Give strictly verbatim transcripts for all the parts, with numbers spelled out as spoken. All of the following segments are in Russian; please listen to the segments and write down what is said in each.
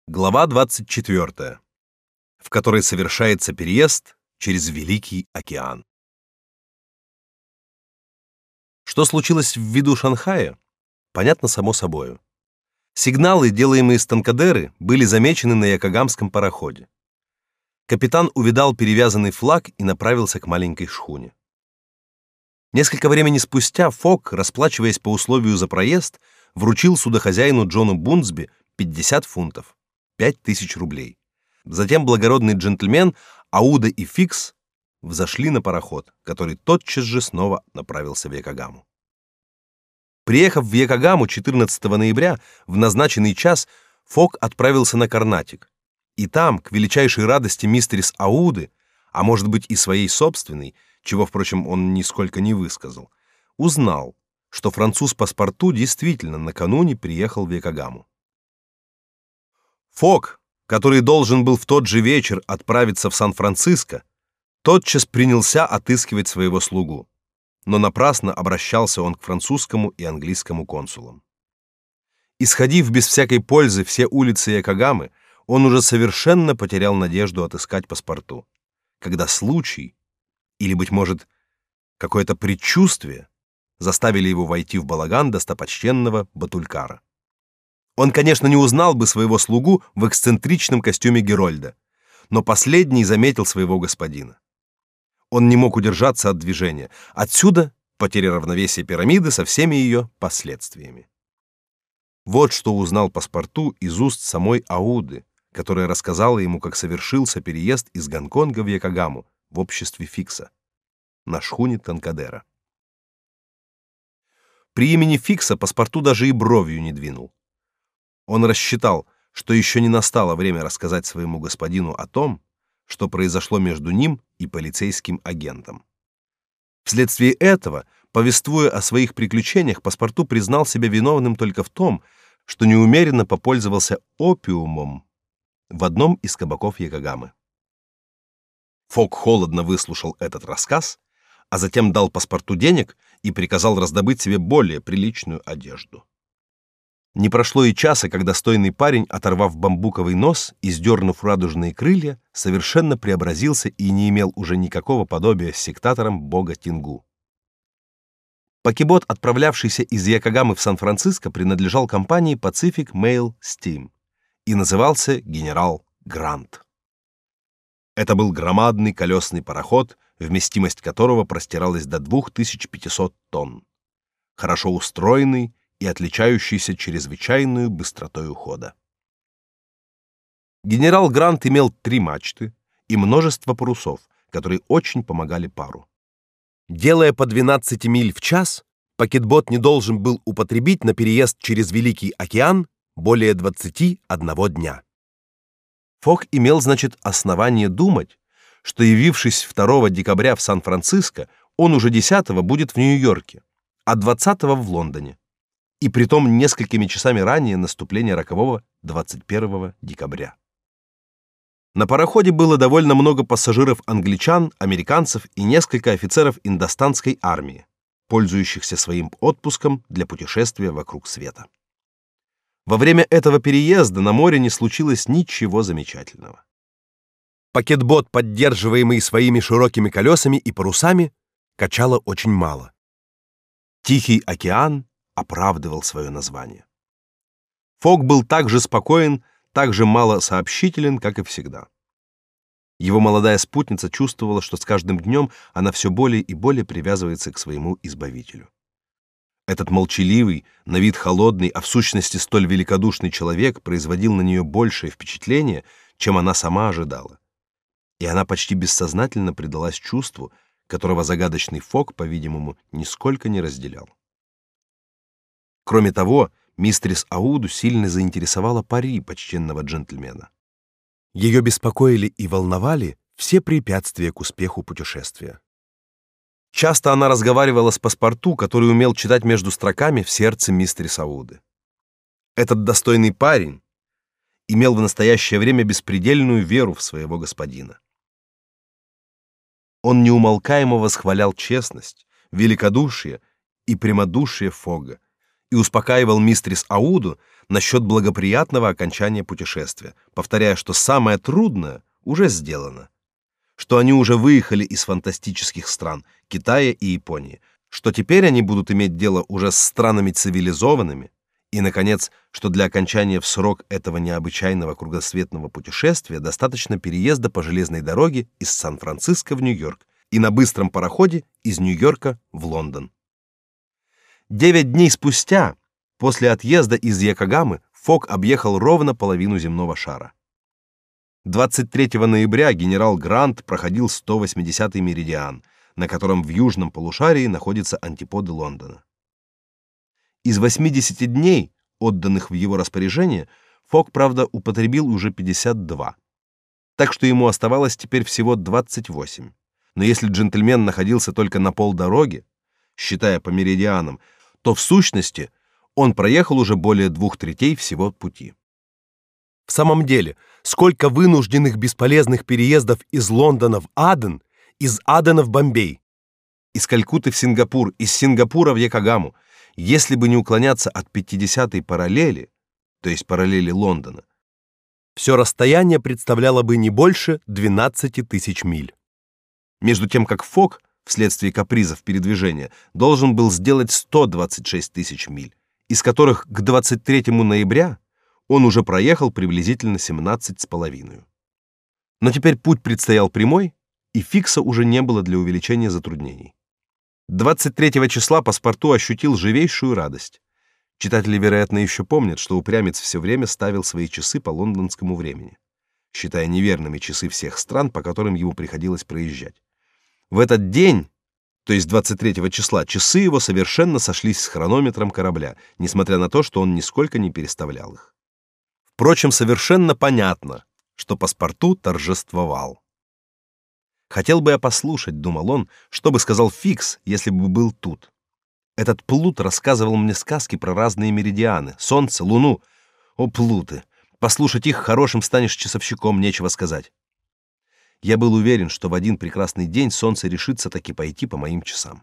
Глава двадцать четвёртая, в которой совершается переезд через Великий океан. Что случилось в виду Шанхая, понятно само собою. Сигналы, делаемые с Танкадеры, были замечены на Якогамском пароходе. Капитан увидал перевязанный флаг и направился к маленькой шхуне. Несколько времени спустя Фок, расплачиваясь по условию за проезд, вручил судохозяину Джону Бунсби пятьдесят фунтов. Пять тысяч рублей. Затем благородный джентльмен Ауда и Фикс взошли на пароход, который тотчас же снова направился в Якогаму. Приехав в Якогаму четырнадцатого ноября в назначенный час, Фок отправился на Карнатик, и там, к величайшей радости мистерис Ауды, а может быть и своей собственной, чего, впрочем, он нисколько не высказал, узнал, что француз паспорту действительно накануне приехал в Якогаму. Фок, который должен был в тот же вечер отправиться в Сан-Франциско, тотчас принялся отыскивать своего слугу, но напрасно обращался он к французскому и английскому консулам. Исходив без всякой пользы все улицы Якогамы, он уже совершенно потерял надежду отыскать паспорту, когда случай, или, быть может, какое-то предчувствие, заставили его войти в балаган достопочтенного Батулькара. Он, конечно, не узнал бы своего слугу в эксцентричном костюме Герольда, но последний заметил своего господина. Он не мог удержаться от движения. Отсюда потеря равновесия пирамиды со всеми ее последствиями. Вот что узнал паспорту из уст самой Ауды, которая рассказала ему, как совершился переезд из Гонконга в Якогаму в обществе Фикса на шхуне Танкадера. При имени Фикса паспорту даже и бровью не двинул. Он рассчитал, что еще не настало время рассказать своему господину о том, что произошло между ним и полицейским агентом. Вследствие этого, повествуя о своих приключениях, паспорту признал себя виновным только в том, что неумеренно попользовался опиумом в одном из кабаков Якогамы. Фок холодно выслушал этот рассказ, а затем дал паспорту денег и приказал раздобыть себе более приличную одежду. Не прошло и часа, как достойный парень, оторвав бамбуковый нос и сдернув радужные крылья, совершенно преобразился и не имел уже никакого подобия с сектатором бога Тингу. Пакебот, отправлявшийся из Якогамы в Сан-Франциско, принадлежал компании Pacific Mail Steam и назывался «Генерал Грант». Это был громадный колесный пароход, вместимость которого простиралась до двух тысяч пятисот тонн, хорошо устроенный и отличающийся чрезвычайной быстротой хода. Генерал Грант имел три мачты и множество парусов, которые очень помогали пару. Делая по двенадцать миль в час, пакетбот не должен был употребить на переезд через Великий океан более двадцати одного дня. Фок имел, значит, основание думать, что, явившись второго декабря в Сан-Франциско, он уже десятого будет в Нью-Йорке, а двадцатого в Лондоне, и притом несколькими часами ранее наступления рокового двадцать первого декабря. На пароходе было довольно много пассажиров-англичан, американцев и несколько офицеров индостанской армии, пользующихся своим отпуском для путешествия вокруг света. Во время этого переезда на море не случилось ничего замечательного. Пакетбот, поддерживаемый своими широкими колесами и парусами, качало очень мало. Тихий океан оправдывал свое название. Фок был так же спокоен, так же малосообщителен, как и всегда. Его молодая спутница чувствовала, что с каждым днем она все более и более привязывается к своему избавителю. Этот молчаливый, на вид холодный, а в сущности столь великодушный человек производил на нее большее впечатление, чем она сама ожидала. И она почти бессознательно предалась чувству, которого загадочный Фок, по-видимому, нисколько не разделял. Кроме того, мистерис Ауду сильно заинтересовала пари почтенного джентльмена. Ее беспокоили и волновали все препятствия к успеху путешествия. Часто она разговаривала с паспорту, который умел читать между строками в сердце мистерис Ауды. Этот достойный парень имел в настоящее время беспредельную веру в своего господина. Он неумолкаемо восхвалял честность, великодушие и прямодушие Фога и успокаивал мистерис Ауду, насчет благоприятного окончания путешествия, повторяя, что самое трудное уже сделано, что они уже выехали из фантастических стран Китая и Японии, что теперь они будут иметь дело уже с странами цивилизованными, и, наконец, что для окончания в срок этого необычайного кругосветного путешествия достаточно переезда по железной дороге из Сан-Франциско в Нью-Йорк и на быстром пароходе из Нью-Йорка в Лондон. Девять дней спустя, после отъезда из Йокогамы, Фок объехал ровно половину земного шара. двадцать третьего ноября генерал Грант проходил сто восьмидесятый меридиан, на котором в южном полушарии находятся антиподы Лондона. Из восьмидесяти дней, отданных в его распоряжение, Фок, правда, употребил уже пятьдесят два. Так что ему оставалось теперь всего двадцать восемь. Но если джентльмен находился только на полдороги, считая по меридианам, то в сущности он проехал уже более двух третей всего пути. В самом деле, сколько вынужденных бесполезных переездов из Лондона в Аден, из Адена в Бомбей, из Калькутты в Сингапур, из Сингапура в Йокогаму, если бы не уклоняться от пятидесятой параллели, то есть параллели Лондона, все расстояние представляло бы не больше двенадцати тысяч миль. Между тем как Фок, вследствие капризов передвижения, должен был сделать сто двадцать шесть тысяч миль, из которых к двадцать третьему ноября он уже проехал приблизительно семнадцать с половиной. Но теперь путь предстоял прямой, и Фикса уже не было для увеличения затруднений. двадцать третьего числа паспорту ощутил живейшую радость. Читатели, вероятно, еще помнят, что упрямец все время ставил свои часы по лондонскому времени, считая неверными часы всех стран, по которым ему приходилось проезжать. В этот день, то есть двадцать третьего числа, часы его совершенно сошлись с хронометром корабля, несмотря на то, что он нисколько не переставлял их. Впрочем, совершенно понятно, что паспорту торжествовал. Хотел бы я послушать, думал он, что бы сказал Фикс, если бы был тут. Этот плут рассказывал мне сказки про разные меридианы, солнце, луну. О, плуты! Послушать их хорошим станешь часовщиком, нечего сказать. Я был уверен, что в один прекрасный день солнце решится таки пойти по моим часам.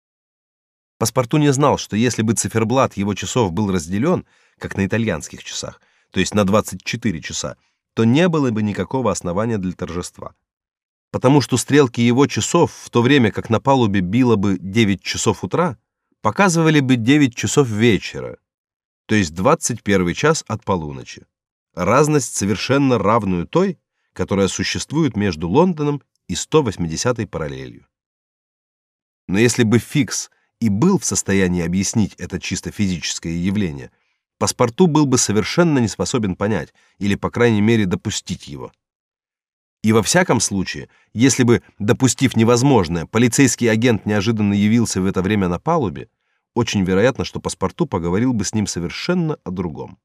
Паспорту не знал, что если бы циферблат его часов был разделен, как на итальянских часах, то есть на двадцать четыре часа, то не было бы никакого основания для торжества. Потому что стрелки его часов, в то время как на палубе било бы девять часов утра, показывали бы девять часов вечера, то есть двадцать первый час от полуночи. Разность совершенно равную той, которая существует между Лондоном и сто восьмидесятой параллелью. Но если бы Фикс и был в состоянии объяснить это чисто физическое явление, паспорту был бы совершенно не способен понять или, по крайней мере, допустить его. И во всяком случае, если бы, допустив невозможное, полицейский агент неожиданно явился в это время на палубе, очень вероятно, что паспорту поговорил бы с ним совершенно о другом.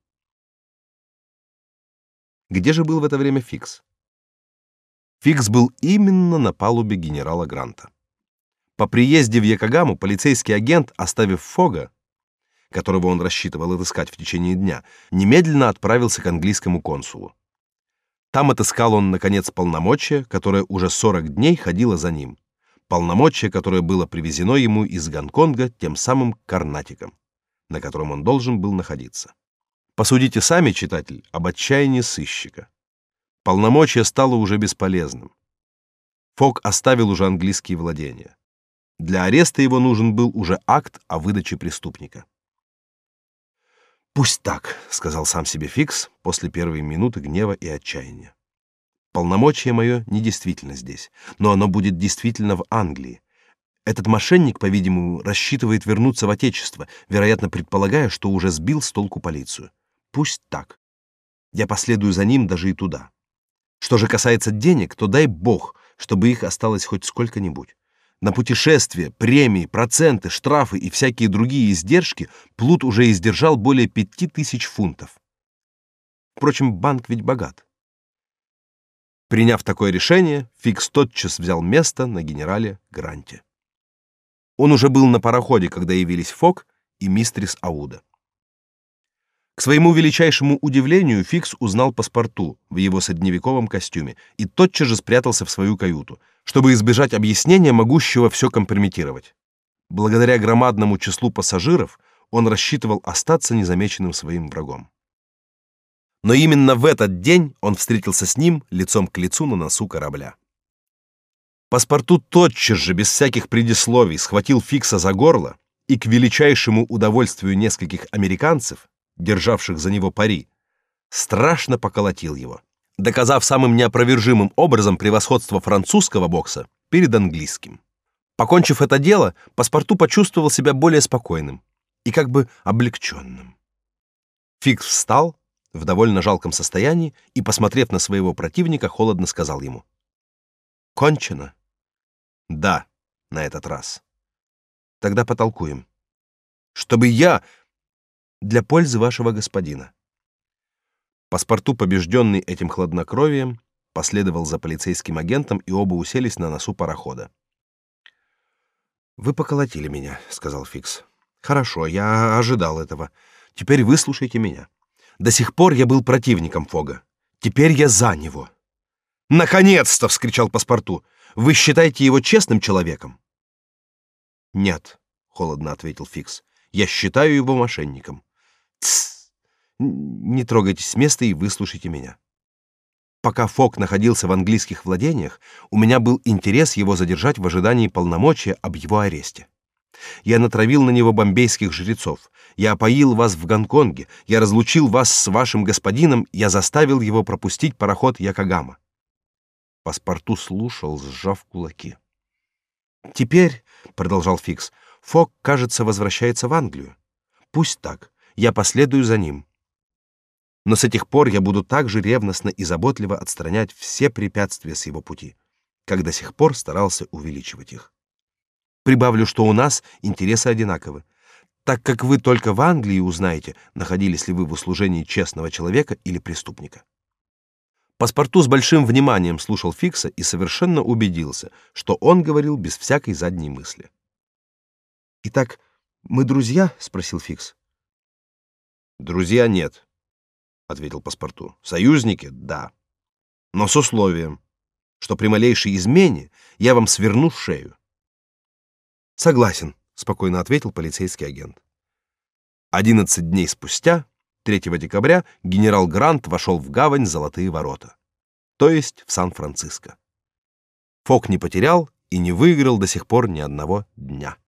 Где же был в это время Фикс? Фикс был именно на палубе генерала Гранта. По приезде в Йокогаму полицейский агент, оставив Фога, которого он рассчитывал отыскать в течение дня, немедленно отправился к английскому консулу. Там отыскал он, наконец, полномочие, которое уже сорок дней ходило за ним. Полномочие, которое было привезено ему из Гонконга тем самым Карнатиком, на котором он должен был находиться. Посудите сами, читатель, об отчаянии сыщика. Полномочие стало уже бесполезным. Фок оставил уже английские владения. Для ареста его нужен был уже акт о выдаче преступника. «Пусть так», — сказал сам себе Фикс после первой минуты гнева и отчаяния. «Полномочие мое недействительно здесь, но оно будет действительно в Англии. Этот мошенник, по-видимому, рассчитывает вернуться в Отечество, вероятно, предполагая, что уже сбил с толку полицию. Пусть так. Я последую за ним даже и туда. Что же касается денег, то дай бог, чтобы их осталось хоть сколько-нибудь. На путешествия, премии, проценты, штрафы и всякие другие издержки плут уже издержал более пяти тысяч фунтов. Впрочем, банк ведь богат». Приняв такое решение, Фикс тотчас взял место на генерале Гранте. Он уже был на пароходе, когда явились Фок и мистрис Ауда. К своему величайшему удивлению Фикс узнал паспорту в его средневековом костюме и тотчас же спрятался в свою каюту, чтобы избежать объяснения, могущего все компрометировать. Благодаря громадному числу пассажиров он рассчитывал остаться незамеченным своим врагом. Но именно в этот день он встретился с ним лицом к лицу на носу корабля. Паспорту тотчас же, без всяких предисловий, схватил Фикса за горло и, к величайшему удовольствию нескольких американцев, державших за него пари, страшно поколотил его, доказав самым неопровержимым образом превосходство французского бокса перед английским. Покончив это дело, Паспорту почувствовал себя более спокойным и как бы облегченным. Фикс встал в довольно жалком состоянии и, посмотрев на своего противника, холодно сказал ему: «Кончено?» «Да, на этот раз». «Тогда потолкуем. Чтобы я... для пользы вашего господина». Паспорту, побежденный этим хладнокровием, последовал за полицейским агентом, и оба уселись на носу парохода. «Вы поколотили меня», — сказал Фикс. «Хорошо, я ожидал этого. Теперь выслушайте меня. До сих пор я был противником Фога. Теперь я за него». «Наконец-то!» — вскричал Паспорту. «Вы считаете его честным человеком?» «Нет», — холодно ответил Фикс. «Я считаю его мошенником». «Тссс! Не трогайтесь с места и выслушайте меня. Пока Фог находился в английских владениях, у меня был интерес его задержать в ожидании полномочия об его аресте. Я натравил на него бомбейских жрецов. Я опоил вас в Гонконге. Я разлучил вас с вашим господином. Я заставил его пропустить пароход Якогама». Паспорту слушал, сжав кулаки. «Теперь, — продолжал Фикс, — Фог, кажется, возвращается в Англию. Пусть так, я последую за ним. Но с этих пор я буду так же ревностно и заботливо отстранять все препятствия с его пути, как до сих пор старался увеличивать их. Прибавлю, что у нас интересы одинаковы, так как вы только в Англии узнаете, находились ли вы в услужении честного человека или преступника». Паспорту с большим вниманием слушал Фикса и совершенно убедился, что он говорил без всякой задней мысли. «Итак, мы друзья?» — спросил Фикс. «Друзья нет», — ответил Паспорту. «Союзники — да. Но с условием, что при малейшей измене я вам сверну шею». «Согласен», — спокойно ответил полицейский агент. Одиннадцать дней спустя, третьего декабря, генерал Грант вошел в гавань Золотые ворота, то есть в Сан-Франциско. Фог не потерял и не выиграл до сих пор ни одного дня.